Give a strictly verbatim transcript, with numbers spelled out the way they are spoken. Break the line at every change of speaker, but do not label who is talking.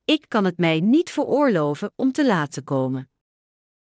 Ik kan het mij niet veroorloven om te laat te komen.